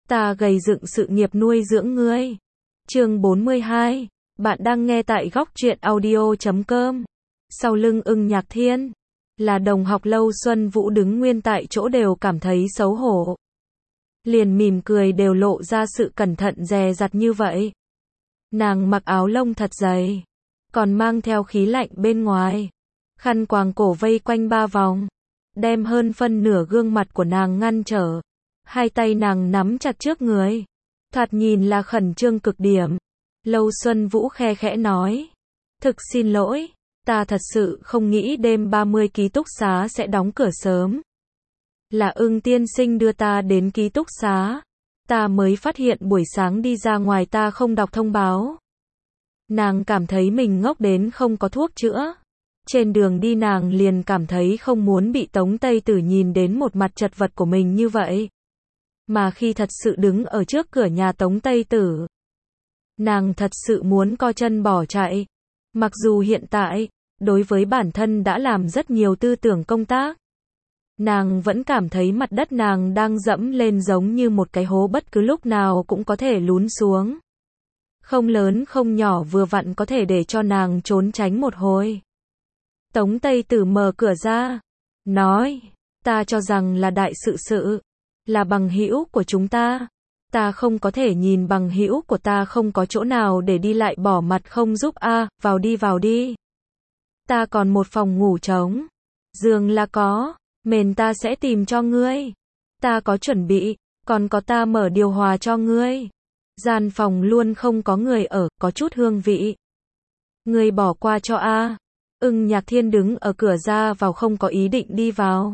ta gầy dựng sự nghiệp nuôi dưỡng ngươi. Chương 42, bạn đang nghe tại góc truyện audio.com. Sau lưng Ưng Nhạc Thiên, là đồng học Lâu Xuân Vũ đứng nguyên tại chỗ đều cảm thấy xấu hổ. Liền mỉm cười đều lộ ra sự cẩn thận dè dặt như vậy. Nàng mặc áo lông thật dày, còn mang theo khí lạnh bên ngoài. Khăn quàng cổ vây quanh 3 vòng, đem hơn phân nửa gương mặt của nàng ngăn trở. Hai tay nàng nắm chặt trước người, thoạt nhìn là khẩn trương cực điểm. Lâu Xuân Vũ khe khẽ nói, thực xin lỗi, ta thật sự không nghĩ đêm 30 ký túc xá sẽ đóng cửa sớm. Là Ưng tiên sinh đưa ta đến ký túc xá, ta mới phát hiện buổi sáng đi ra ngoài ta không đọc thông báo. Nàng cảm thấy mình ngốc đến không có thuốc chữa. Trên đường đi nàng liền cảm thấy không muốn bị Tống Tây Tử nhìn đến một mặt chật vật của mình như vậy. Mà khi thật sự đứng ở trước cửa nhà Tống Tây Tử, nàng thật sự muốn co chân bỏ chạy. Mặc dù hiện tại, đối với bản thân đã làm rất nhiều tư tưởng công tác, nàng vẫn cảm thấy mặt đất nàng đang dẫm lên giống như một cái hố bất cứ lúc nào cũng có thể lún xuống. Không lớn không nhỏ vừa vặn có thể để cho nàng trốn tránh một hồi. Tống Tây Tử mở cửa ra, nói, ta cho rằng là đại sự, là bằng hữu của chúng ta. Ta không có thể nhìn bằng hữu của ta không có chỗ nào để đi lại bỏ mặt không giúp a, vào đi. Ta còn một phòng ngủ trống, giường là có, mền ta sẽ tìm cho ngươi. Ta có chuẩn bị, còn có ta mở điều hòa cho ngươi. Gian phòng luôn không có người ở, có chút hương vị. Ngươi bỏ qua cho a. Ưng Nhạc Thiên đứng ở cửa ra vào không có ý định đi vào.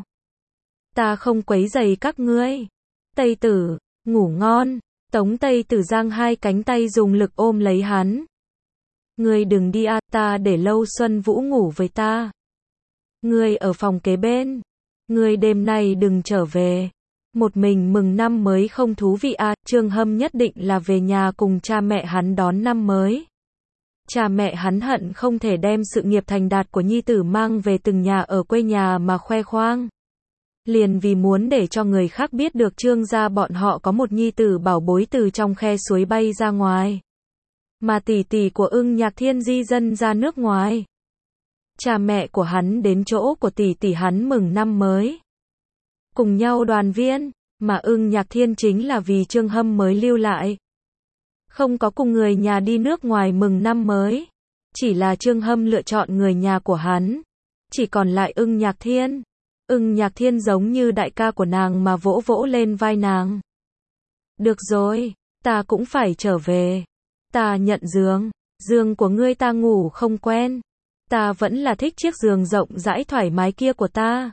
Ta không quấy rầy các ngươi. Tây Tử, ngủ ngon. Tống Tây Tử giang hai cánh tay dùng lực ôm lấy hắn. Ngươi đừng đi a, ta để Lâu Xuân Vũ ngủ với ta. Ngươi ở phòng kế bên. Ngươi đêm nay đừng trở về. Một mình mừng năm mới không thú vị a, Trương Hâm nhất định là về nhà cùng cha mẹ hắn đón năm mới. Cha mẹ hắn hận không thể đem sự nghiệp thành đạt của nhi tử mang về từng nhà ở quê nhà mà khoe khoang. Liền vì muốn để cho người khác biết được Trương gia bọn họ có một nhi tử bảo bối từ trong khe suối bay ra ngoài. Mà tỷ tỷ của Ưng Nhạc Thiên di dân ra nước ngoài. Cha mẹ của hắn đến chỗ của tỷ tỷ hắn mừng năm mới. Cùng nhau đoàn viên, mà Ưng Nhạc Thiên chính là vì Trương Hâm mới lưu lại. Không có cùng người nhà đi nước ngoài mừng năm mới. Chỉ là Trương Hâm lựa chọn người nhà của hắn. Chỉ còn lại Ưng Nhạc Thiên. Ưng Nhạc Thiên giống như đại ca của nàng mà vỗ vỗ lên vai nàng. Được rồi, ta cũng phải trở về. Ta nhận giường. Giường của ngươi ta ngủ không quen. Ta vẫn là thích chiếc giường rộng rãi thoải mái kia của ta.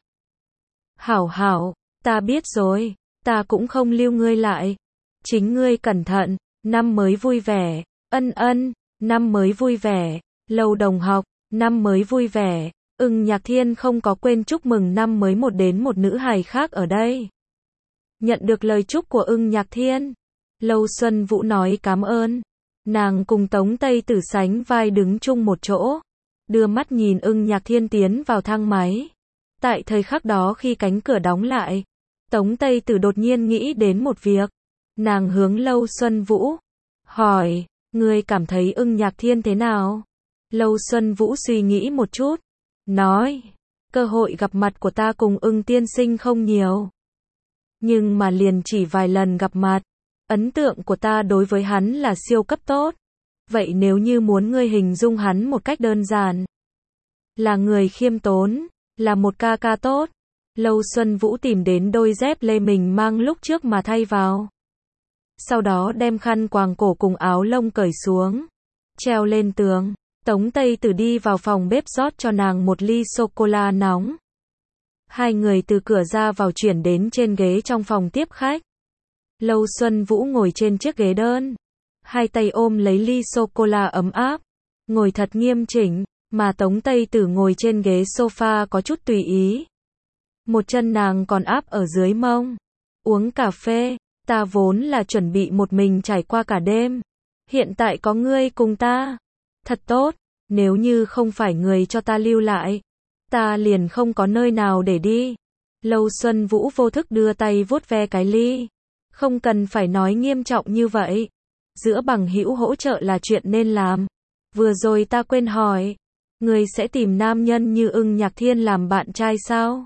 Hảo, ta biết rồi. Ta cũng không lưu ngươi lại. Chính ngươi cẩn thận. Năm mới vui vẻ. Ân, năm mới vui vẻ. Lâu đồng học, năm mới vui vẻ. Ưng Nhạc Thiên không có quên chúc mừng năm mới đến một nữ hài khác ở đây. Nhận được lời chúc của Ưng Nhạc Thiên, Lâu Xuân Vũ nói cảm ơn. Nàng cùng Tống Tây Tử sánh vai đứng chung một chỗ, đưa mắt nhìn Ưng Nhạc Thiên tiến vào thang máy. Tại thời khắc đó khi cánh cửa đóng lại, Tống Tây Tử đột nhiên nghĩ đến một việc. Nàng hướng Lâu Xuân Vũ, hỏi, ngươi cảm thấy Ưng Nhạc Thiên thế nào? Lâu Xuân Vũ suy nghĩ một chút, nói, cơ hội gặp mặt của ta cùng Ưng tiên sinh không nhiều. Nhưng mà liền chỉ vài lần gặp mặt, ấn tượng của ta đối với hắn là siêu cấp tốt. Vậy nếu như muốn ngươi hình dung hắn một cách đơn giản, là người khiêm tốn, là một ca ca tốt. Lâu Xuân Vũ tìm đến đôi dép lê mình mang lúc trước mà thay vào. Sau đó đem khăn quàng cổ cùng áo lông cởi xuống, treo lên tường. Tống Tây Tử đi vào phòng bếp rót cho nàng một ly sô-cô-la nóng. Hai người từ cửa ra vào chuyển đến trên ghế trong phòng tiếp khách. Lâu Xuân Vũ ngồi trên chiếc ghế đơn, hai tay ôm lấy ly sô-cô-la ấm áp, ngồi thật nghiêm chỉnh, mà Tống Tây Tử ngồi trên ghế sofa có chút tùy ý. Một chân nàng còn áp ở dưới mông. Uống cà phê, ta vốn là chuẩn bị một mình trải qua cả đêm. Hiện tại có ngươi cùng ta. Thật tốt, nếu như không phải người cho ta lưu lại, ta liền không có nơi nào để đi. Lâu Xuân Vũ vô thức đưa tay vuốt ve cái ly. Không cần phải nói nghiêm trọng như vậy. Giữa bằng hữu hỗ trợ là chuyện nên làm. Vừa rồi ta quên hỏi. Người sẽ tìm nam nhân như Ưng Nhạc Thiên làm bạn trai sao?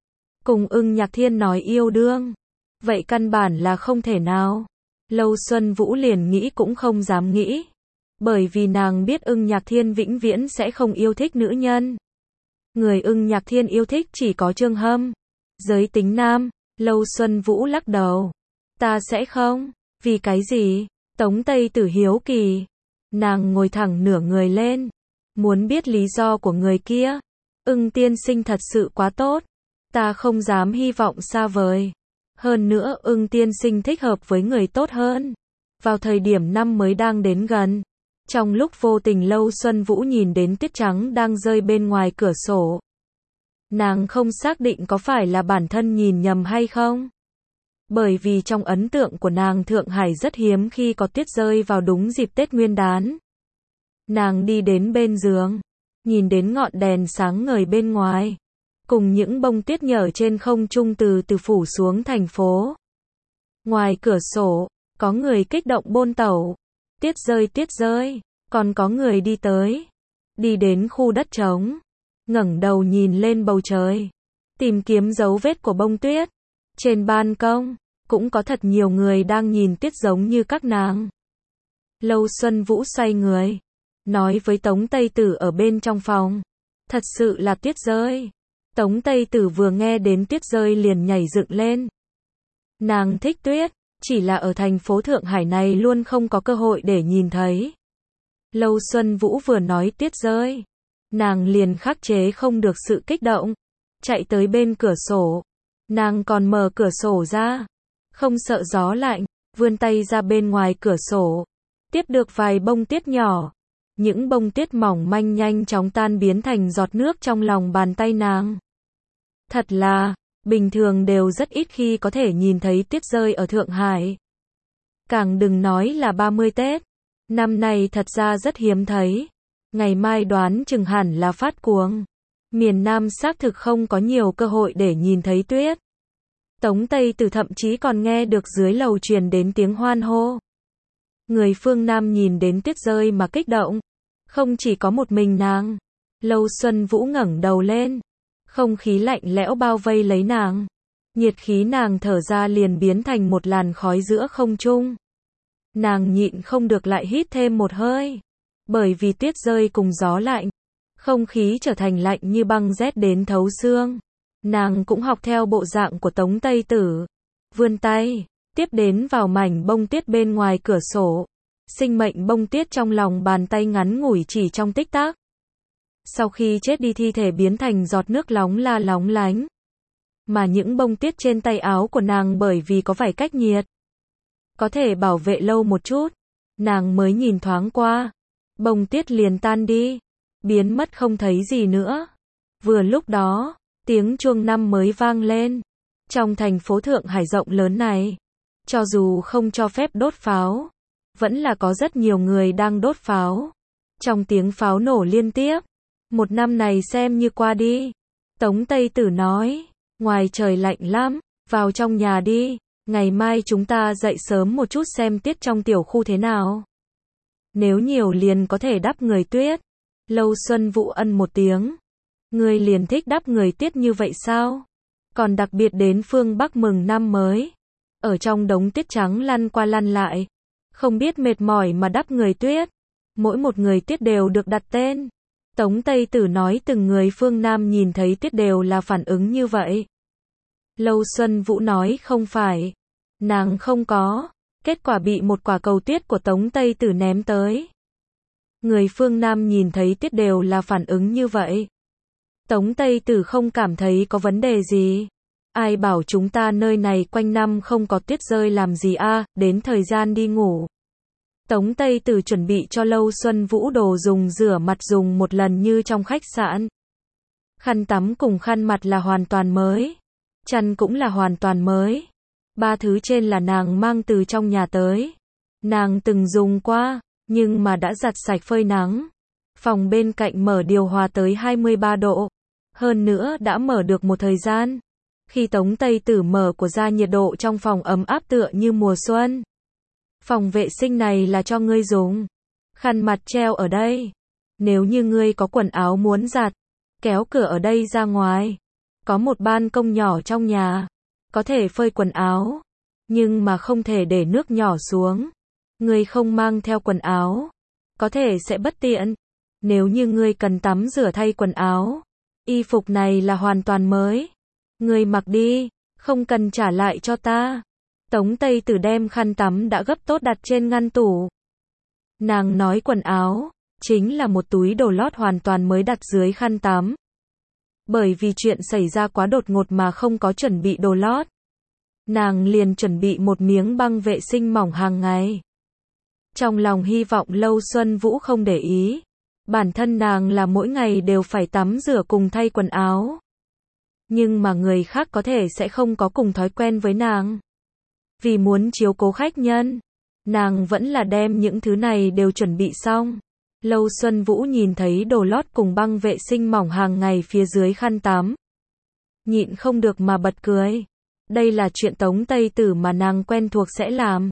Cùng Ưng Nhạc Thiên nói yêu đương. Vậy căn bản là không thể nào. Lâu Xuân Vũ liền nghĩ cũng không dám nghĩ. Bởi vì nàng biết Ưng Nhạc Thiên vĩnh viễn sẽ không yêu thích nữ nhân. Người Ưng Nhạc Thiên yêu thích chỉ có Trương Hâm. Giới tính nam. Lâu Xuân Vũ lắc đầu. Ta sẽ không. Vì cái gì? Tống Tây Tử hiếu kỳ. Nàng ngồi thẳng nửa người lên. Muốn biết lý do của người kia. Ưng tiên sinh thật sự quá tốt. Ta không dám hy vọng xa vời. Hơn nữa Ưng tiên sinh thích hợp với người tốt hơn. Vào thời điểm năm mới đang đến gần. Trong lúc vô tình Lâu Xuân Vũ nhìn đến tuyết trắng đang rơi bên ngoài cửa sổ. Nàng không xác định có phải là bản thân nhìn nhầm hay không. Bởi vì trong ấn tượng của nàng Thượng Hải rất hiếm khi có tuyết rơi vào đúng dịp Tết Nguyên đán. Nàng đi đến bên giường, nhìn đến ngọn đèn sáng ngời bên ngoài, cùng những bông tuyết nhở trên không trung từ từ phủ xuống thành phố. Ngoài cửa sổ, có người kích động bôn tẩu. Tuyết rơi, còn có người đi tới. Đi đến khu đất trống, ngẩng đầu nhìn lên bầu trời, tìm kiếm dấu vết của bông tuyết. Trên ban công, cũng có thật nhiều người đang nhìn tuyết giống như các nàng. Lâu Xuân Vũ xoay người, nói với Tống Tây Tử ở bên trong phòng. Thật sự là tuyết rơi. Tống Tây Tử vừa nghe đến tuyết rơi liền nhảy dựng lên. Nàng thích tuyết, chỉ là ở thành phố Thượng Hải này luôn không có cơ hội để nhìn thấy. Lâu Xuân Vũ vừa nói tuyết rơi, nàng liền khắc chế không được sự kích động, chạy tới bên cửa sổ. Nàng còn mở cửa sổ ra, không sợ gió lạnh, vươn tay ra bên ngoài cửa sổ, tiếp được vài bông tuyết nhỏ. Những bông tuyết mỏng manh nhanh chóng tan biến thành giọt nước trong lòng bàn tay nàng. Thật là, bình thường đều rất ít khi có thể nhìn thấy tuyết rơi ở Thượng Hải. Càng đừng nói là 30 Tết. Năm nay thật ra rất hiếm thấy. Ngày mai đoán chừng hẳn là phát cuồng. Miền Nam xác thực không có nhiều cơ hội để nhìn thấy tuyết. Tống Tây Tử thậm chí còn nghe được dưới lầu truyền đến tiếng hoan hô. Người phương Nam nhìn đến tuyết rơi mà kích động. Không chỉ có một mình nàng. Lâu Xuân Vũ ngẩng đầu lên. Không khí lạnh lẽo bao vây lấy nàng. Nhiệt khí nàng thở ra liền biến thành một làn khói giữa không trung. Nàng nhịn không được lại hít thêm một hơi. Bởi vì tuyết rơi cùng gió lạnh, không khí trở thành lạnh như băng rét đến thấu xương. Nàng cũng học theo bộ dạng của Tống Tây Tử. Vươn tay, tiếp đến vào mảnh bông tuyết bên ngoài cửa sổ. Sinh mệnh bông tuyết trong lòng bàn tay ngắn ngủi chỉ trong tích tắc. Sau khi chết đi thi thể biến thành giọt nước lóng lánh. Mà những bông tuyết trên tay áo của nàng bởi vì có vải cách nhiệt, có thể bảo vệ lâu một chút. Nàng mới nhìn thoáng qua, bông tuyết liền tan đi, biến mất không thấy gì nữa. Vừa lúc đó, tiếng chuông năm mới vang lên. Trong thành phố Thượng Hải rộng lớn này, cho dù không cho phép đốt pháo, vẫn là có rất nhiều người đang đốt pháo. Trong tiếng pháo nổ liên tiếp, một năm này xem như qua đi. Tống Tây Tử nói, ngoài trời lạnh lắm, vào trong nhà đi, ngày mai chúng ta dậy sớm một chút xem tuyết trong tiểu khu thế nào. Nếu nhiều liền có thể đắp người tuyết. Lâu Xuân Vũ ân một tiếng. Ngươi liền thích đắp người tuyết như vậy sao? Còn đặc biệt đến phương Bắc mừng năm mới. Ở trong đống tuyết trắng lăn qua lăn lại. Không biết mệt mỏi mà đắp người tuyết. Mỗi một người tuyết đều được đặt tên. Tống Tây Tử nói từng người phương Nam nhìn thấy tuyết đều là phản ứng như vậy. Lâu Xuân Vũ nói không phải. Nàng không có. Kết quả bị một quả cầu tuyết của Tống Tây Tử ném tới. Người phương Nam nhìn thấy tuyết đều là phản ứng như vậy. Tống Tây Tử không cảm thấy có vấn đề gì. Ai bảo chúng ta nơi này quanh năm không có tuyết rơi làm gì a, đến thời gian đi ngủ. Tống Tây Tử chuẩn bị cho Lâu Xuân Vũ đồ dùng rửa mặt dùng một lần như trong khách sạn. Khăn tắm cùng khăn mặt là hoàn toàn mới. Chăn cũng là hoàn toàn mới. 3 thứ trên là nàng mang từ trong nhà tới. Nàng từng dùng qua, nhưng mà đã giặt sạch phơi nắng. Phòng bên cạnh mở điều hòa tới 23 độ. Hơn nữa đã mở được một thời gian. Khi Tống Tây Tử mở của ra, nhiệt độ trong phòng ấm áp tựa như mùa xuân. Phòng vệ sinh này là cho ngươi dùng. Khăn mặt treo ở đây. Nếu như ngươi có quần áo muốn giặt, kéo cửa ở đây ra ngoài. Có một ban công nhỏ trong nhà. Có thể phơi quần áo. Nhưng mà không thể để nước nhỏ xuống. Ngươi không mang theo quần áo. Có thể sẽ bất tiện. Nếu như ngươi cần tắm rửa thay quần áo. Y phục này là hoàn toàn mới. Ngươi mặc đi. Không cần trả lại cho ta. Tống Tây Tử đem khăn tắm đã gấp tốt đặt trên ngăn tủ. Nàng nói quần áo chính là một túi đồ lót hoàn toàn mới đặt dưới khăn tắm. Bởi vì chuyện xảy ra quá đột ngột mà không có chuẩn bị đồ lót. Nàng liền chuẩn bị một miếng băng vệ sinh mỏng hàng ngày. Trong lòng hy vọng Lâu Xuân Vũ không để ý. Bản thân nàng là mỗi ngày đều phải tắm rửa cùng thay quần áo. Nhưng mà người khác có thể sẽ không có cùng thói quen với nàng. Vì muốn chiếu cố khách nhân, nàng vẫn là đem những thứ này đều chuẩn bị xong. Lâu Xuân Vũ nhìn thấy đồ lót cùng băng vệ sinh mỏng hàng ngày phía dưới khăn tắm. Nhịn không được mà bật cười. Đây là chuyện Tống Tây Tử mà nàng quen thuộc sẽ làm.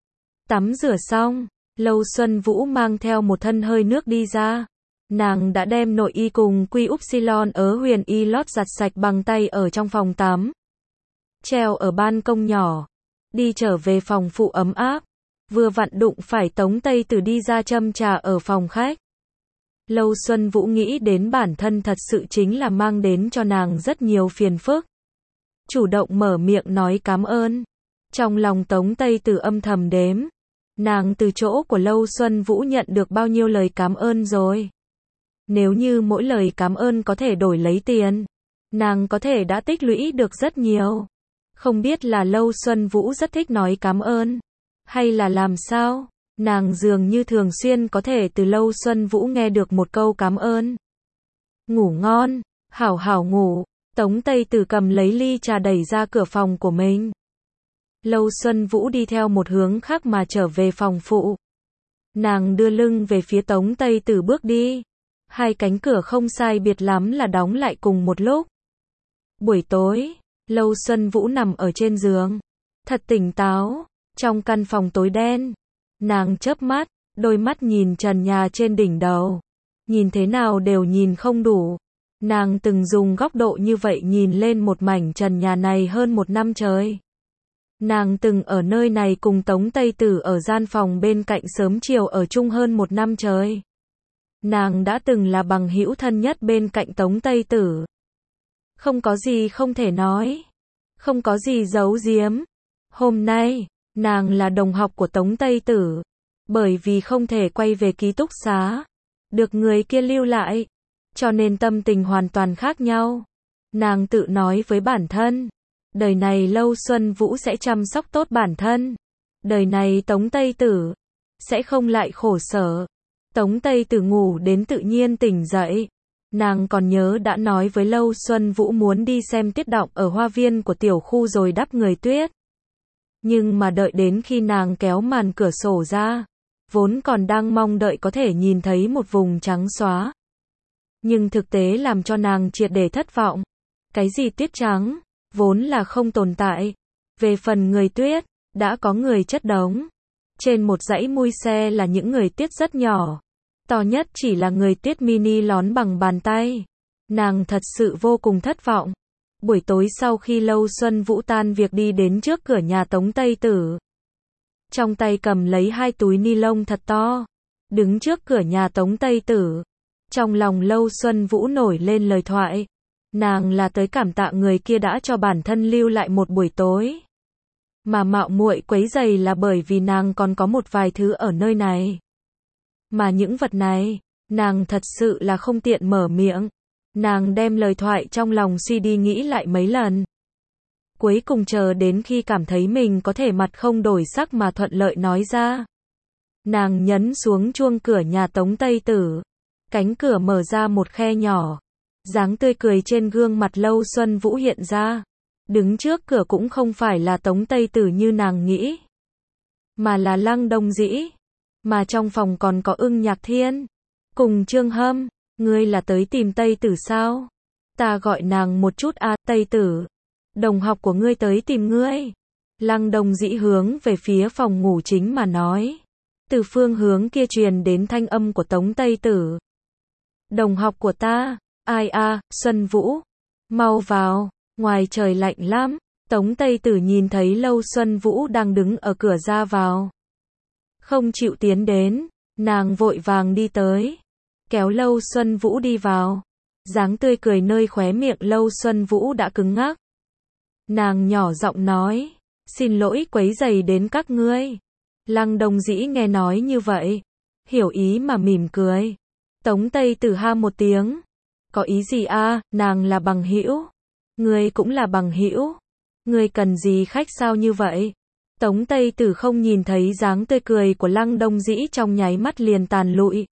Tắm rửa xong, Lâu Xuân Vũ mang theo một thân hơi nước đi ra. Nàng đã đem nội y cùng quy upsilon ớ huyền y lót giặt sạch bằng tay ở trong phòng tắm. Treo ở ban công nhỏ. Đi trở về phòng phụ ấm áp. Vừa vặn đụng phải Tống Tây Tử đi ra châm trà ở phòng khách. Lâu Xuân Vũ nghĩ đến bản thân thật sự chính là mang đến cho nàng rất nhiều phiền phức. Chủ động mở miệng nói cảm ơn. Trong lòng Tống Tây Tử âm thầm đếm. Nàng từ chỗ của Lâu Xuân Vũ nhận được bao nhiêu lời cảm ơn rồi. Nếu như mỗi lời cảm ơn có thể đổi lấy tiền, nàng có thể đã tích lũy được rất nhiều. Không biết là Lâu Xuân Vũ rất thích nói cảm ơn, hay là làm sao, nàng dường như thường xuyên có thể từ Lâu Xuân Vũ nghe được một câu cảm ơn. Ngủ ngon, hảo hảo ngủ. Tống Tây Tử cầm lấy ly trà đẩy ra cửa phòng của mình. Lâu Xuân Vũ đi theo một hướng khác mà trở về phòng phụ. Nàng đưa lưng về phía Tống Tây Tử bước đi. Hai cánh cửa không sai biệt lắm là đóng lại cùng một lúc. Buổi tối, Lâu Xuân Vũ nằm ở trên giường. Thật tỉnh táo. Trong căn phòng tối đen. Nàng chớp mắt, đôi mắt nhìn trần nhà trên đỉnh đầu. Nhìn thế nào đều nhìn không đủ. Nàng từng dùng góc độ như vậy nhìn lên một mảnh trần nhà này hơn một năm trời. Nàng từng ở nơi này cùng Tống Tây Tử ở gian phòng bên cạnh sớm chiều ở chung hơn một năm trời. Nàng đã từng là bằng hữu thân nhất bên cạnh Tống Tây Tử. Không có gì không thể nói. Không có gì giấu giếm. Hôm nay, nàng là đồng học của Tống Tây Tử. Bởi vì không thể quay về ký túc xá. Được người kia lưu lại. Cho nên tâm tình hoàn toàn khác nhau. Nàng tự nói với bản thân. Đời này Lâu Xuân Vũ sẽ chăm sóc tốt bản thân. Đời này Tống Tây Tử sẽ không lại khổ sở. Tống Tây Tử ngủ đến tự nhiên tỉnh dậy. Nàng còn nhớ đã nói với Lâu Xuân Vũ muốn đi xem tuyết động ở hoa viên của tiểu khu rồi đắp người tuyết. Nhưng mà đợi đến khi nàng kéo màn cửa sổ ra, vốn còn đang mong đợi có thể nhìn thấy một vùng trắng xóa. Nhưng thực tế làm cho nàng triệt để thất vọng. Cái gì tuyết trắng, vốn là không tồn tại. Về phần người tuyết, đã có người chất đống. Trên một dãy mui xe là những người tuyết rất nhỏ. To nhất chỉ là người tuyết mini lón bằng bàn tay. Nàng thật sự vô cùng thất vọng. Buổi tối sau khi Lâu Xuân Vũ tan việc đi đến trước cửa nhà Tống Tây Tử. Trong tay cầm lấy hai túi ni lông thật to. Đứng trước cửa nhà Tống Tây Tử. Trong lòng Lâu Xuân Vũ nổi lên lời thoại. Nàng là tới cảm tạ người kia đã cho bản thân lưu lại một buổi tối. Mà mạo muội quấy rầy là bởi vì nàng còn có một vài thứ ở nơi này. Mà những vật này, nàng thật sự là không tiện mở miệng. Nàng đem lời thoại trong lòng suy đi nghĩ lại mấy lần. Cuối cùng chờ đến khi cảm thấy mình có thể mặt không đổi sắc mà thuận lợi nói ra. Nàng nhấn xuống chuông cửa nhà Tống Tây Tử. Cánh cửa mở ra một khe nhỏ. Dáng tươi cười trên gương mặt Lâu Xuân Vũ hiện ra. Đứng trước cửa cũng không phải là Tống Tây Tử như nàng nghĩ. Mà là Lăng Đông Dĩ. Mà trong phòng còn có Ưng Nhạc Thiên. Cùng Trương Hâm. Ngươi là tới tìm Tây Tử sao? Ta gọi nàng một chút Tây Tử. Đồng học của ngươi tới tìm ngươi. Lăng Đông Dĩ hướng về phía phòng ngủ chính mà nói. Từ phương hướng kia truyền đến thanh âm của Tống Tây Tử. Đồng học của ta, ai a, Xuân Vũ. Mau vào, ngoài trời lạnh lắm. Tống Tây Tử nhìn thấy Lâu Xuân Vũ đang đứng ở cửa ra vào. Không chịu tiến đến, nàng vội vàng đi tới. Kéo Lâu Xuân Vũ đi vào. Dáng tươi cười nơi khóe miệng Lâu Xuân Vũ đã cứng ngắc. Nàng nhỏ giọng nói, xin lỗi quấy rầy đến các ngươi. Lăng Đông Dĩ nghe nói như vậy, hiểu ý mà mỉm cười. Tống Tây Tử ha một tiếng, có ý gì a? Nàng là bằng hữu, ngươi cũng là bằng hữu, ngươi cần gì khách sao như vậy? Tống Tây Tử không nhìn thấy dáng tươi cười của Lăng Đông Dĩ trong nháy mắt liền tàn lụi.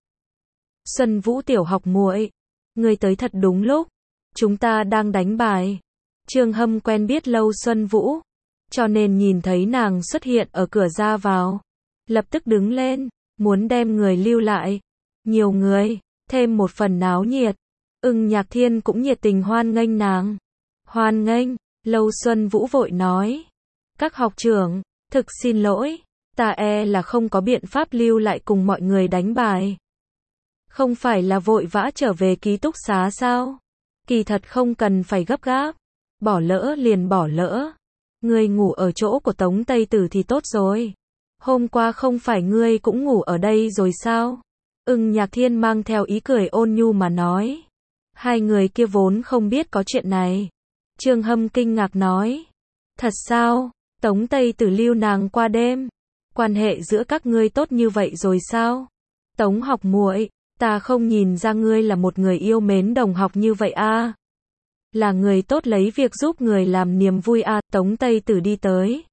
Xuân Vũ tiểu học muội, ngươi tới thật đúng lúc, chúng ta đang đánh bài. Trương Hâm quen biết Lâu Xuân Vũ, cho nên nhìn thấy nàng xuất hiện ở cửa ra vào, lập tức đứng lên, muốn đem người lưu lại. Nhiều người, thêm một phần náo nhiệt. Nhạc Thiên cũng nhiệt tình hoan nghênh nàng. Hoan nghênh, Lâu Xuân Vũ vội nói. Các học trưởng, thực xin lỗi, ta là không có biện pháp lưu lại cùng mọi người đánh bài. Không phải là vội vã trở về ký túc xá sao? Kỳ thật không cần phải gấp gáp. Bỏ lỡ liền bỏ lỡ. Ngươi ngủ ở chỗ của Tống Tây Tử thì tốt rồi. Hôm qua không phải ngươi cũng ngủ ở đây rồi sao? Nhạc Thiên mang theo ý cười ôn nhu mà nói. Hai người kia vốn không biết có chuyện này. Trương Hâm kinh ngạc nói. Thật sao? Tống Tây Tử lưu nàng qua đêm. Quan hệ giữa các ngươi tốt như vậy rồi sao? Tống học muội, ta không nhìn ra ngươi là một người yêu mến đồng học như vậy a. Là người tốt lấy việc giúp người làm niềm vui a. Tống Tây Tử đi tới.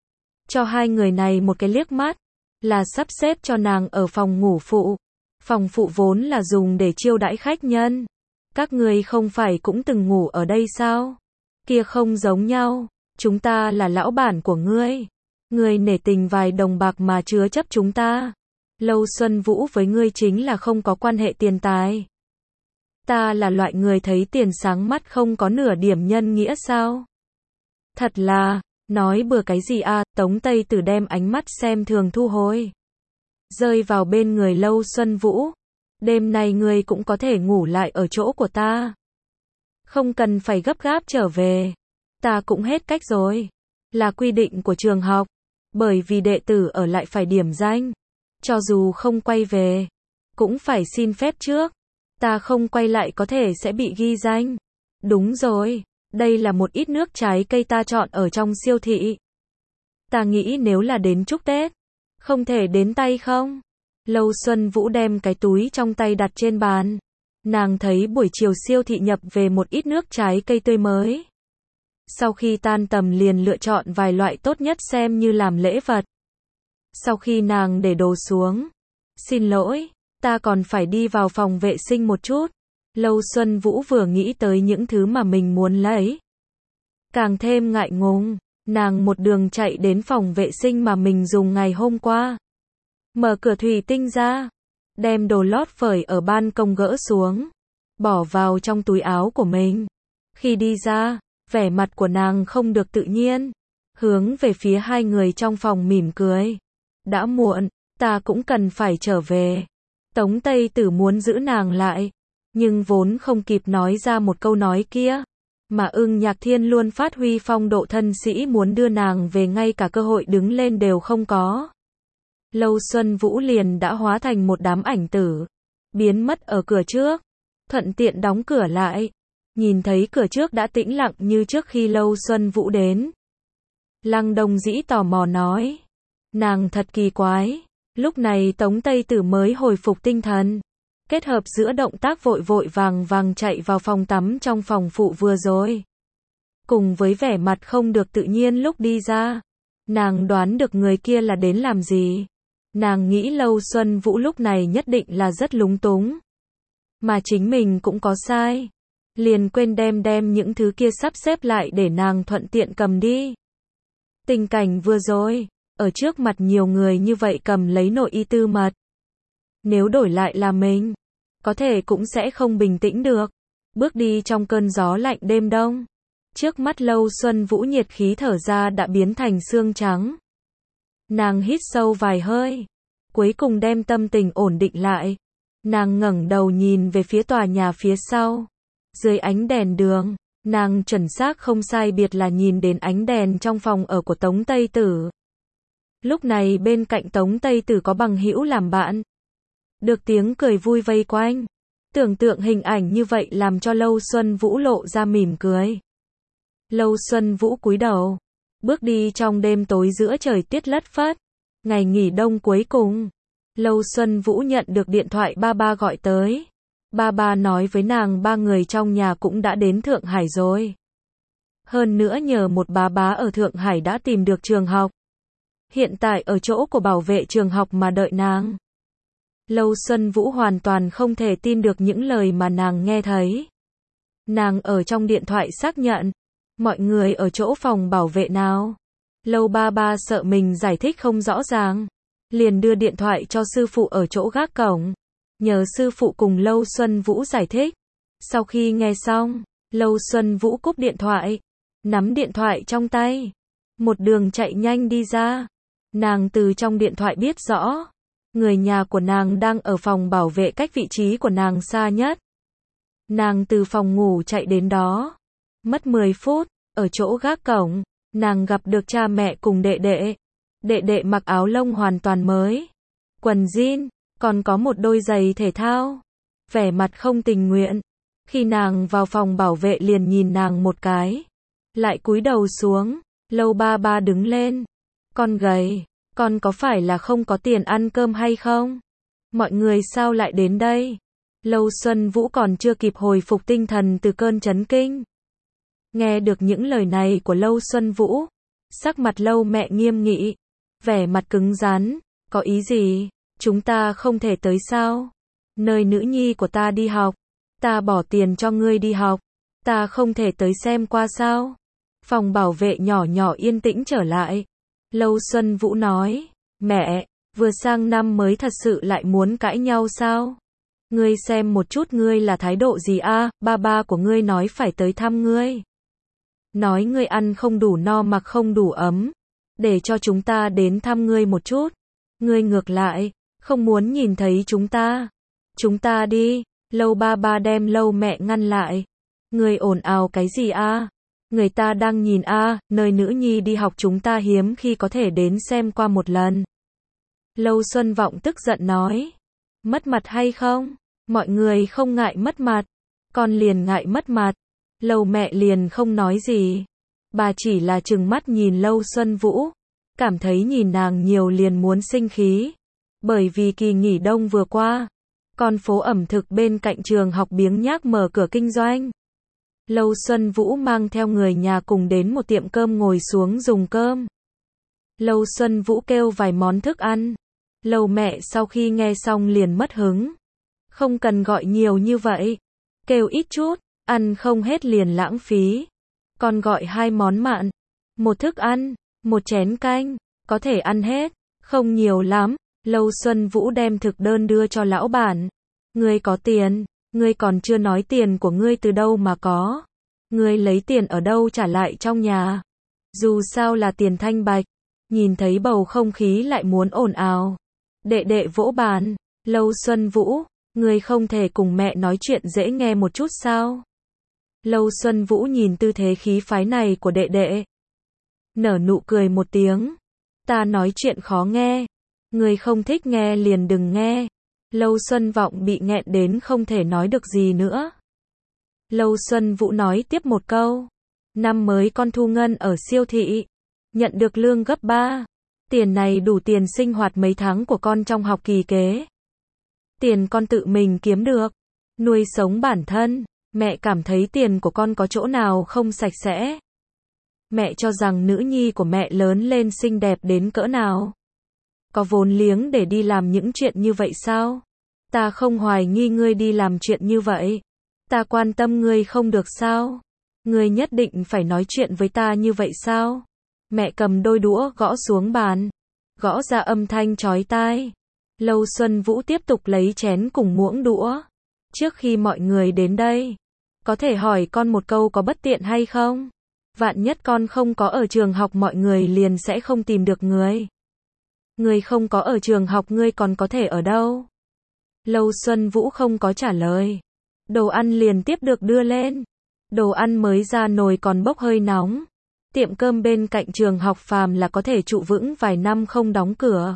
Cho hai người này một cái liếc mắt. Là sắp xếp cho nàng ở phòng ngủ phụ. Phòng phụ vốn là dùng để chiêu đãi khách nhân. Các ngươi không phải cũng từng ngủ ở đây sao? Kia không giống nhau. Chúng ta là lão bản của ngươi. Ngươi nể tình vài đồng bạc mà chứa chấp chúng ta. Lâu Xuân Vũ với ngươi chính là không có quan hệ tiền tài. Ta là loại người thấy tiền sáng mắt không có nửa điểm nhân nghĩa sao? Thật là, nói bừa cái gì a? Tống Tây Tử đem ánh mắt xem thường thu hồi. Rơi vào bên người Lâu Xuân Vũ. Đêm nay ngươi cũng có thể ngủ lại ở chỗ của ta. Không cần phải gấp gáp trở về. Ta cũng hết cách rồi. Là quy định của trường học. Bởi vì đệ tử ở lại phải điểm danh. Cho dù không quay về, cũng phải xin phép trước. Ta không quay lại có thể sẽ bị ghi danh. Đúng rồi, đây là một ít nước trái cây ta chọn ở trong siêu thị. Ta nghĩ nếu là đến chúc Tết, không thể đến tay không? Lâu Xuân Vũ đem cái túi trong tay đặt trên bàn. Nàng thấy buổi chiều siêu thị nhập về một ít nước trái cây tươi mới. Sau khi tan tầm liền lựa chọn vài loại tốt nhất xem như làm lễ vật. Sau khi nàng để đồ xuống, xin lỗi, ta còn phải đi vào phòng vệ sinh một chút. Lâu Xuân Vũ vừa nghĩ tới những thứ mà mình muốn lấy, càng thêm ngại ngùng, nàng một đường chạy đến phòng vệ sinh mà mình dùng ngày hôm qua. Mở cửa thủy tinh ra, đem đồ lót phởi ở ban công gỡ xuống, bỏ vào trong túi áo của mình. Khi đi ra, vẻ mặt của nàng không được tự nhiên, hướng về phía hai người trong phòng mỉm cười. Đã muộn, ta cũng cần phải trở về. Tống Tây Tử muốn giữ nàng lại, nhưng vốn không kịp nói ra một câu nói kia. Mà Nhạc Thiên luôn phát huy phong độ thân sĩ muốn đưa nàng về ngay cả cơ hội đứng lên đều không có. Lâu Xuân Vũ liền đã hóa thành một đám ảnh tử, biến mất ở cửa trước, thuận tiện đóng cửa lại. Nhìn thấy cửa trước đã tĩnh lặng như trước khi Lâu Xuân Vũ đến. Lăng Đông Dĩ tò mò nói. Nàng thật kỳ quái. Lúc này Tống Tây Tử mới hồi phục tinh thần. Kết hợp giữa động tác vội vội vàng vàng chạy vào phòng tắm trong phòng phụ vừa rồi. Cùng với vẻ mặt không được tự nhiên lúc đi ra. Nàng đoán được người kia là đến làm gì. Nàng nghĩ Lâu Xuân Vũ lúc này nhất định là rất lúng túng. Mà chính mình cũng có sai. Liền quên đem những thứ kia sắp xếp lại để nàng thuận tiện cầm đi. Tình cảnh vừa rồi, ở trước mặt nhiều người như vậy cầm lấy nội y tư mật. Nếu đổi lại là mình, có thể cũng sẽ không bình tĩnh được. Bước đi trong cơn gió lạnh đêm đông. Trước mắt Lâu Xuân Vũ nhiệt khí thở ra đã biến thành xương trắng. Nàng hít sâu vài hơi, cuối cùng đem tâm tình ổn định lại. Nàng ngẩng đầu nhìn về phía tòa nhà phía sau. Dưới ánh đèn đường, nàng chuẩn xác không sai biệt là nhìn đến ánh đèn trong phòng ở của Tống Tây Tử. Lúc này bên cạnh Tống Tây Tử có bằng hữu làm bạn. Được tiếng cười vui vây quanh. Tưởng tượng hình ảnh như vậy làm cho Lâu Xuân Vũ lộ ra mỉm cười. Lâu Xuân Vũ cúi đầu, bước đi trong đêm tối giữa trời tuyết lất phất. Ngày nghỉ đông cuối cùng, Lâu Xuân Vũ nhận được điện thoại ba ba gọi tới. Ba ba nói với nàng ba người trong nhà cũng đã đến Thượng Hải rồi. Hơn nữa nhờ một bá ở Thượng Hải đã tìm được trường học. Hiện tại ở chỗ của bảo vệ trường học mà đợi nàng. Lâu Xuân Vũ hoàn toàn không thể tin được những lời mà nàng nghe thấy. Nàng ở trong điện thoại xác nhận. Mọi người ở chỗ phòng bảo vệ nào? Lâu ba ba sợ mình giải thích không rõ ràng. Liền đưa điện thoại cho sư phụ ở chỗ gác cổng. Nhờ sư phụ cùng Lâu Xuân Vũ giải thích. Sau khi nghe xong, Lâu Xuân Vũ cúp điện thoại. Nắm điện thoại trong tay. Một đường chạy nhanh đi ra. Nàng từ trong điện thoại biết rõ. Người nhà của nàng đang ở phòng bảo vệ cách vị trí của nàng xa nhất. Nàng từ phòng ngủ chạy đến đó. Mất 10 phút, ở chỗ gác cổng, nàng gặp được cha mẹ cùng đệ đệ. Đệ đệ mặc áo lông hoàn toàn mới. Quần jean, còn có một đôi giày thể thao. Vẻ mặt không tình nguyện. Khi nàng vào phòng bảo vệ liền nhìn nàng một cái. Lại cúi đầu xuống, Lâu ba ba đứng lên. Con gầy, con có phải là không có tiền ăn cơm hay không? Mọi người sao lại đến đây? Lâu Xuân Vũ còn chưa kịp hồi phục tinh thần từ cơn chấn kinh. Nghe được những lời này của Lâu Xuân Vũ, sắc mặt Lâu mẹ nghiêm nghị, vẻ mặt cứng rắn, có ý gì? Chúng ta không thể tới sao? Nơi nữ nhi của ta đi học, ta bỏ tiền cho ngươi đi học, ta không thể tới xem qua sao? Phòng bảo vệ nhỏ nhỏ yên tĩnh trở lại. Lâu Xuân Vũ nói, mẹ, vừa sang năm mới thật sự lại muốn cãi nhau sao? Ngươi xem một chút ngươi là thái độ gì a? Ba ba của ngươi nói phải tới thăm ngươi. Nói ngươi ăn không đủ no mặc không đủ ấm. Để cho chúng ta đến thăm ngươi một chút. Ngươi ngược lại, không muốn nhìn thấy chúng ta. Chúng ta đi. Lâu ba ba đem Lâu mẹ ngăn lại. Ngươi ồn ào cái gì a? Người ta đang nhìn a, nơi nữ nhi đi học chúng ta hiếm khi có thể đến xem qua một lần. Lâu Xuân Vọng tức giận nói. Mất mặt hay không? Mọi người không ngại mất mặt. Con liền ngại mất mặt. Lâu mẹ liền không nói gì. Bà chỉ là trừng mắt nhìn Lâu Xuân Vũ. Cảm thấy nhìn nàng nhiều liền muốn sinh khí. Bởi vì kỳ nghỉ đông vừa qua, con phố ẩm thực bên cạnh trường học biếng nhác mở cửa kinh doanh. Lâu Xuân Vũ mang theo người nhà cùng đến một tiệm cơm ngồi xuống dùng cơm. Lâu Xuân Vũ kêu vài món thức ăn. Lâu mẹ sau khi nghe xong liền mất hứng. Không cần gọi nhiều như vậy. Kêu ít chút, ăn không hết liền lãng phí. Con gọi 2 món mặn, một thức ăn, một chén canh, có thể ăn hết, không nhiều lắm. Lâu Xuân Vũ đem thực đơn đưa cho lão bản. Ngươi có tiền, ngươi còn chưa nói tiền của ngươi từ đâu mà có. Ngươi lấy tiền ở đâu trả lại trong nhà. Dù sao là tiền thanh bạch. Nhìn thấy bầu không khí lại muốn ồn ào. Đệ đệ vỗ bàn. Lâu Xuân Vũ, ngươi không thể cùng mẹ nói chuyện dễ nghe một chút sao? Lâu Xuân Vũ nhìn tư thế khí phái này của đệ đệ. Nở nụ cười một tiếng. Ta nói chuyện khó nghe. Ngươi không thích nghe liền đừng nghe. Lâu Xuân Vọng bị nghẹn đến không thể nói được gì nữa. Lâu Xuân Vũ nói tiếp một câu. Năm mới con thu ngân ở siêu thị. Nhận được lương gấp 3. Tiền này đủ tiền sinh hoạt mấy tháng của con trong học kỳ kế. Tiền con tự mình kiếm được. Nuôi sống bản thân. Mẹ cảm thấy tiền của con có chỗ nào không sạch sẽ. Mẹ cho rằng nữ nhi của mẹ lớn lên xinh đẹp đến cỡ nào. Có vốn liếng để đi làm những chuyện như vậy sao? Ta không hoài nghi ngươi đi làm chuyện như vậy. Ta quan tâm ngươi không được sao? Ngươi nhất định phải nói chuyện với ta như vậy sao? Mẹ cầm đôi đũa gõ xuống bàn. Gõ ra âm thanh chói tai. Lâu Xuân Vũ tiếp tục lấy chén cùng muỗng đũa. Trước khi mọi người đến đây, có thể hỏi con một câu có bất tiện hay không? Vạn nhất con không có ở trường học mọi người liền sẽ không tìm được người. Người không có ở trường học ngươi còn có thể ở đâu? Lâu Xuân Vũ không có trả lời. Đồ ăn liền tiếp được đưa lên. Đồ ăn mới ra nồi còn bốc hơi nóng. Tiệm cơm bên cạnh trường học phàm là có thể trụ vững vài năm không đóng cửa.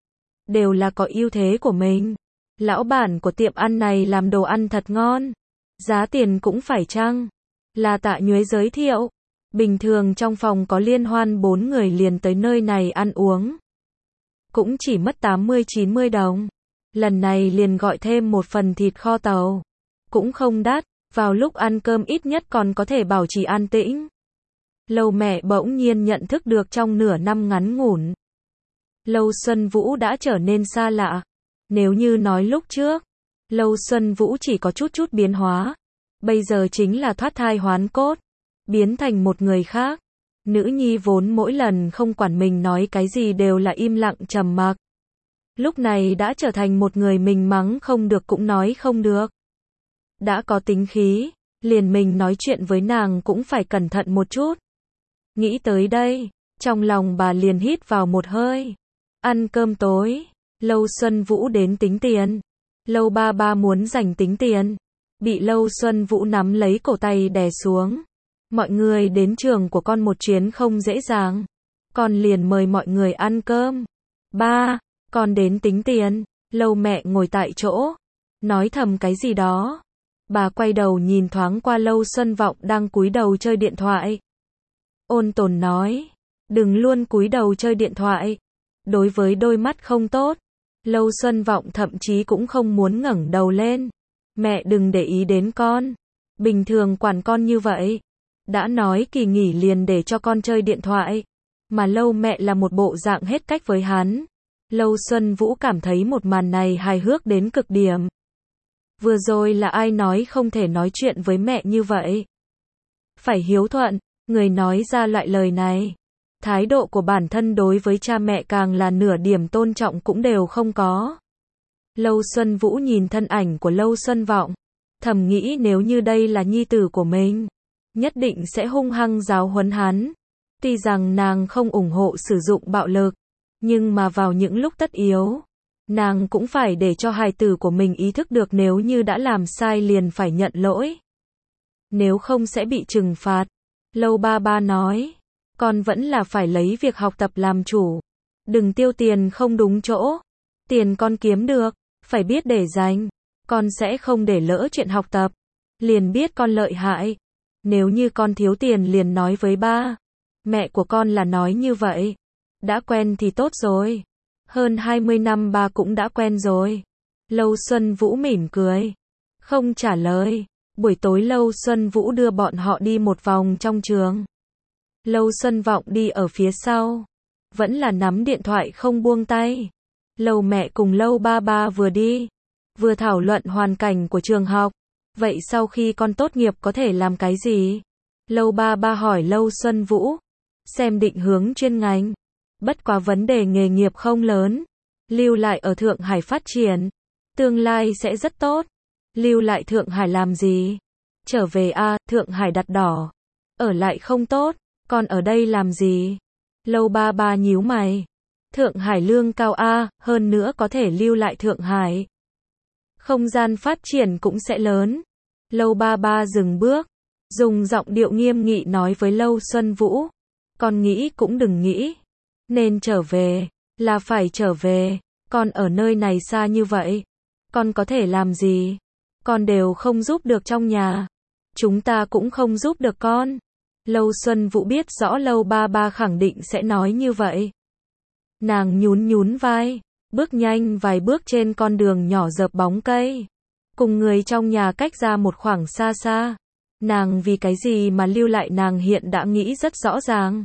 Đều là có ưu thế của mình. Lão bản của tiệm ăn này làm đồ ăn thật ngon. Giá tiền cũng phải chăng? Là Tạ Nhuế giới thiệu. Bình thường trong phòng có liên hoan 4 người liền tới nơi này ăn uống. Cũng chỉ mất 80-90 đồng. Lần này liền gọi thêm một phần thịt kho tàu. Cũng không đắt, vào lúc ăn cơm ít nhất còn có thể bảo trì an tĩnh. Lâu mẹ bỗng nhiên nhận thức được trong nửa năm ngắn ngủn. Lâu Xuân Vũ đã trở nên xa lạ. Nếu như nói lúc trước, Lâu Xuân Vũ chỉ có chút biến hóa. Bây giờ chính là thoát thai hoán cốt. Biến thành một người khác. Nữ nhi vốn mỗi lần không quản mình nói cái gì đều là im lặng trầm mặc. Lúc này đã trở thành một người mình mắng không được cũng nói không được. Đã có tính khí, liền mình nói chuyện với nàng cũng phải cẩn thận một chút. Nghĩ tới đây, trong lòng bà liền hít vào một hơi. Ăn cơm tối, Lâu Xuân Vũ đến tính tiền. Lâu ba ba muốn giành tính tiền. Bị Lâu Xuân Vũ nắm lấy cổ tay đè xuống. Mọi người đến trường của con một chuyến không dễ dàng. Con liền mời mọi người ăn cơm. Ba, con đến tính tiền. Lâu mẹ ngồi tại chỗ. Nói thầm cái gì đó. Bà quay đầu nhìn thoáng qua Lâu Xuân Vọng đang cúi đầu chơi điện thoại. Ôn tồn nói. Đừng luôn cúi đầu chơi điện thoại. Đối với đôi mắt không tốt. Lâu Xuân Vọng thậm chí cũng không muốn ngẩng đầu lên. Mẹ đừng để ý đến con. Bình thường quản con như vậy. Đã nói kỳ nghỉ liền để cho con chơi điện thoại. Mà Lâu mẹ là một bộ dạng hết cách với hắn. Lâu Xuân Vũ cảm thấy một màn này hài hước đến cực điểm. Vừa rồi là ai nói không thể nói chuyện với mẹ như vậy? Phải hiếu thuận, người nói ra loại lời này. Thái độ của bản thân đối với cha mẹ càng là nửa điểm tôn trọng cũng đều không có. Lâu Xuân Vũ nhìn thân ảnh của Lâu Xuân Vọng. Thầm nghĩ nếu như đây là nhi tử của mình. Nhất định sẽ hung hăng giáo huấn hắn. Tuy rằng nàng không ủng hộ sử dụng bạo lực. Nhưng mà vào những lúc tất yếu. Nàng cũng phải để cho hài tử của mình ý thức được nếu như đã làm sai liền phải nhận lỗi. Nếu không sẽ bị trừng phạt. Lâu ba ba nói. Con vẫn là phải lấy việc học tập làm chủ. Đừng tiêu tiền không đúng chỗ. Tiền con kiếm được. Phải biết để dành. Con sẽ không để lỡ chuyện học tập. Liền biết con lợi hại. Nếu như con thiếu tiền liền nói với ba. Mẹ của con là nói như vậy. Đã quen thì tốt rồi. Hơn 20 năm ba cũng đã quen rồi. Lâu Xuân Vũ mỉm cười. Không trả lời. Buổi tối Lâu Xuân Vũ đưa bọn họ đi một vòng trong trường. Lâu Xuân Vọng đi ở phía sau. Vẫn là nắm điện thoại không buông tay. Lâu mẹ cùng Lâu ba ba vừa đi. Vừa thảo luận hoàn cảnh của trường học. Vậy sau khi con tốt nghiệp có thể làm cái gì? Lâu ba ba hỏi Lâu Xuân Vũ. Xem định hướng chuyên ngành. Bất quá vấn đề nghề nghiệp không lớn. Lưu lại ở Thượng Hải phát triển. Tương lai sẽ rất tốt. Lưu lại Thượng Hải làm gì? Trở về Thượng Hải đặt đỏ. Ở lại không tốt. Còn ở đây làm gì? Lâu ba ba nhíu mày. Thượng Hải lương cao hơn nữa có thể lưu lại Thượng Hải. Không gian phát triển cũng sẽ lớn. Lâu ba ba dừng bước. Dùng giọng điệu nghiêm nghị nói với Lâu Xuân Vũ. Con nghĩ cũng đừng nghĩ. Nên trở về. Là phải trở về. Con ở nơi này xa như vậy. Con có thể làm gì? Con đều không giúp được trong nhà. Chúng ta cũng không giúp được con. Lâu Xuân Vũ biết rõ Lâu ba ba khẳng định sẽ nói như vậy. Nàng nhún vai. Bước nhanh vài bước trên con đường nhỏ dợp bóng cây. Cùng người trong nhà cách ra một khoảng xa xa. Nàng vì cái gì mà lưu lại nàng hiện đã nghĩ rất rõ ràng.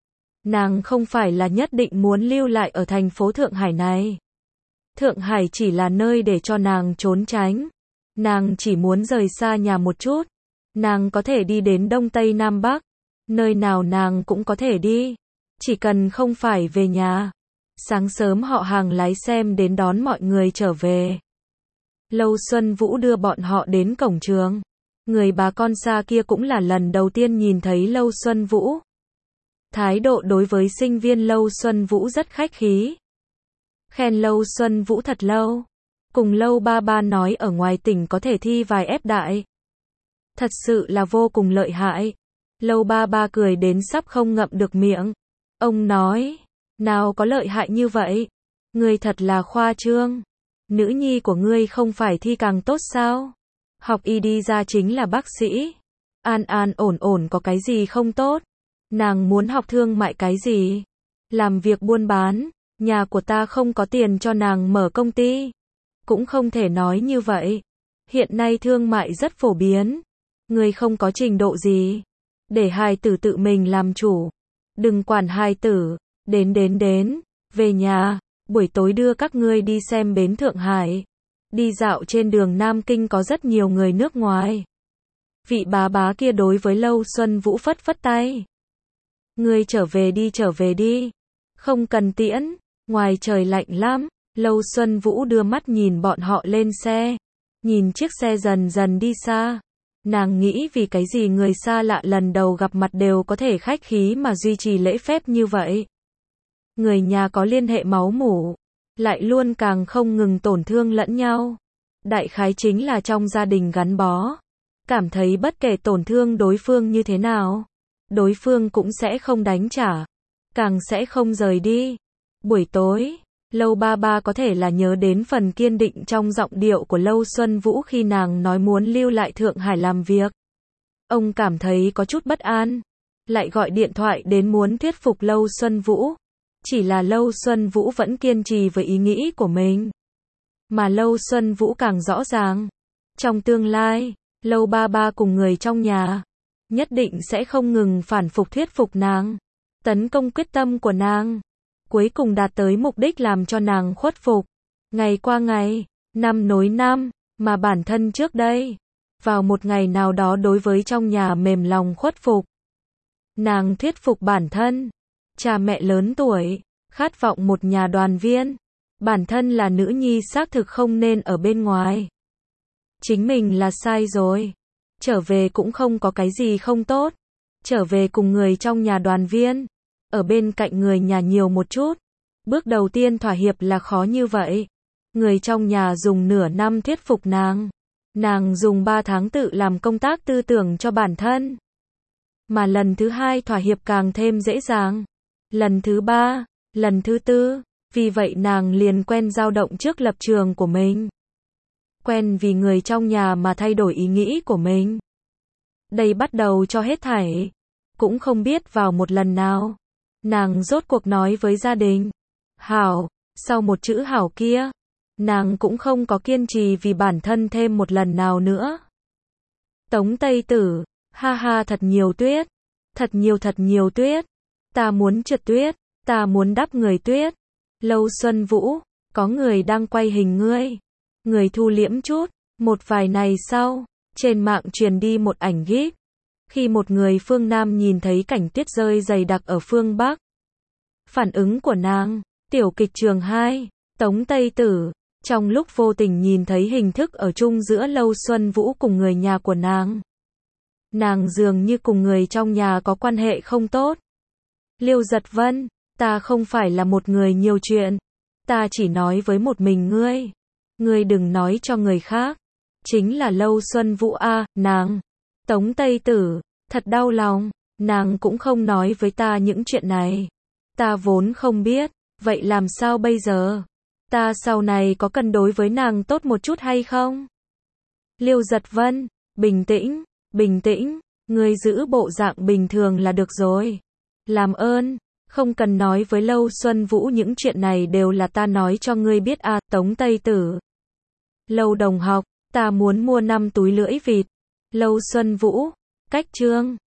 Nàng không phải là nhất định muốn lưu lại ở thành phố Thượng Hải này. Thượng Hải chỉ là nơi để cho nàng trốn tránh. Nàng chỉ muốn rời xa nhà một chút. Nàng có thể đi đến Đông Tây Nam Bắc. Nơi nào nàng cũng có thể đi. Chỉ cần không phải về nhà. Sáng sớm họ hàng lái xem đến đón mọi người trở về. Lâu Xuân Vũ đưa bọn họ đến cổng trường. Người bà con xa kia cũng là lần đầu tiên nhìn thấy Lâu Xuân Vũ. Thái độ đối với sinh viên Lâu Xuân Vũ rất khách khí. Khen Lâu Xuân Vũ thật lâu. Cùng Lâu ba ba nói ở ngoài tỉnh có thể thi vài ép đại. Thật sự là vô cùng lợi hại. Lâu ba ba cười đến sắp không ngậm được miệng. Ông nói, nào có lợi hại như vậy? Ngươi thật là khoa trương. Nữ nhi của ngươi không phải thi càng tốt sao? Học y đi ra chính là bác sĩ. An an ổn ổn có cái gì không tốt? Nàng muốn học thương mại cái gì? Làm việc buôn bán. Nhà của ta không có tiền cho nàng mở công ty. Cũng không thể nói như vậy. Hiện nay thương mại rất phổ biến. Ngươi không có trình độ gì. Để hài tử tự mình làm chủ. Đừng quản hài tử. Đến. Về nhà. Buổi tối đưa các ngươi đi xem bến Thượng Hải. Đi dạo trên đường Nam Kinh có rất nhiều người nước ngoài. Vị bá bá kia đối với Lâu Xuân Vũ phất phất tay. Ngươi trở về đi. Không cần tiễn. Ngoài trời lạnh lắm. Lâu Xuân Vũ đưa mắt nhìn bọn họ lên xe. Nhìn chiếc xe dần dần đi xa. Nàng nghĩ vì cái gì người xa lạ lần đầu gặp mặt đều có thể khách khí mà duy trì lễ phép như vậy. Người nhà có liên hệ máu mủ. Lại luôn càng không ngừng tổn thương lẫn nhau. Đại khái chính là trong gia đình gắn bó. Cảm thấy bất kể tổn thương đối phương như thế nào. Đối phương cũng sẽ không đánh trả. Càng sẽ không rời đi. Buổi tối. Lâu ba ba có thể là nhớ đến phần kiên định trong giọng điệu của Lâu Xuân Vũ khi nàng nói muốn lưu lại Thượng Hải làm việc. Ông cảm thấy có chút bất an. Lại gọi điện thoại đến muốn thuyết phục Lâu Xuân Vũ. Chỉ là Lâu Xuân Vũ vẫn kiên trì với ý nghĩ của mình. Mà Lâu Xuân Vũ càng rõ ràng. Trong tương lai, Lâu ba ba cùng người trong nhà. Nhất định sẽ không ngừng phản phục thuyết phục nàng. Tấn công quyết tâm của nàng. Cuối cùng đạt tới mục đích làm cho nàng khuất phục. Ngày qua ngày, năm nối năm, mà bản thân trước đây. Vào một ngày nào đó đối với trong nhà mềm lòng khuất phục. Nàng thuyết phục bản thân. Cha mẹ lớn tuổi, khát vọng một nhà đoàn viên. Bản thân là nữ nhi xác thực không nên ở bên ngoài. Chính mình là sai rồi. Trở về cũng không có cái gì không tốt. Trở về cùng người trong nhà đoàn viên. Ở bên cạnh người nhà nhiều một chút. Bước đầu tiên thỏa hiệp là khó như vậy. Người trong nhà dùng nửa năm thuyết phục nàng. Nàng dùng 3 tháng tự làm công tác tư tưởng cho bản thân. Mà lần thứ 2 thỏa hiệp càng thêm dễ dàng. Lần thứ 3, lần thứ 4, vì vậy nàng liền quen dao động trước lập trường của mình. Quen vì người trong nhà mà thay đổi ý nghĩ của mình. Đây bắt đầu cho hết thảy. Cũng không biết vào một lần nào. Nàng rốt cuộc nói với gia đình. Hảo, sau một chữ hảo kia. Nàng cũng không có kiên trì vì bản thân thêm một lần nào nữa. Tống Tây Tử, ha ha thật nhiều tuyết. Thật nhiều tuyết. Ta muốn trượt tuyết. Ta muốn đắp người tuyết. Lâu Xuân Vũ, có người đang quay hình ngươi. Người thu liễm chút. Một vài ngày sau, trên mạng truyền đi một ảnh GIF. Khi một người phương Nam nhìn thấy cảnh tuyết rơi dày đặc ở phương Bắc. Phản ứng của nàng, tiểu kịch trường 2, Tống Tây Tử, trong lúc vô tình nhìn thấy hình thức ở chung giữa Lâu Xuân Vũ cùng người nhà của nàng. Nàng dường như cùng người trong nhà có quan hệ không tốt. Liêu Giật Vân, ta không phải là một người nhiều chuyện. Ta chỉ nói với một mình ngươi. Ngươi đừng nói cho người khác. Chính là Lâu Xuân Vũ a, nàng. Tống Tây Tử, thật đau lòng. Nàng cũng không nói với ta những chuyện này. Ta vốn không biết. Vậy làm sao bây giờ? Ta sau này có cần đối với nàng tốt một chút hay không? Liêu Giật Vân, bình tĩnh. Ngươi giữ bộ dạng bình thường là được rồi. Làm ơn, không cần nói với Lâu Xuân Vũ những chuyện này đều là ta nói cho ngươi biết à, Tống Tây Tử. Lâu đồng học, ta muốn mua 5 túi lưỡi vịt. Lâu Xuân Vũ, cách chương.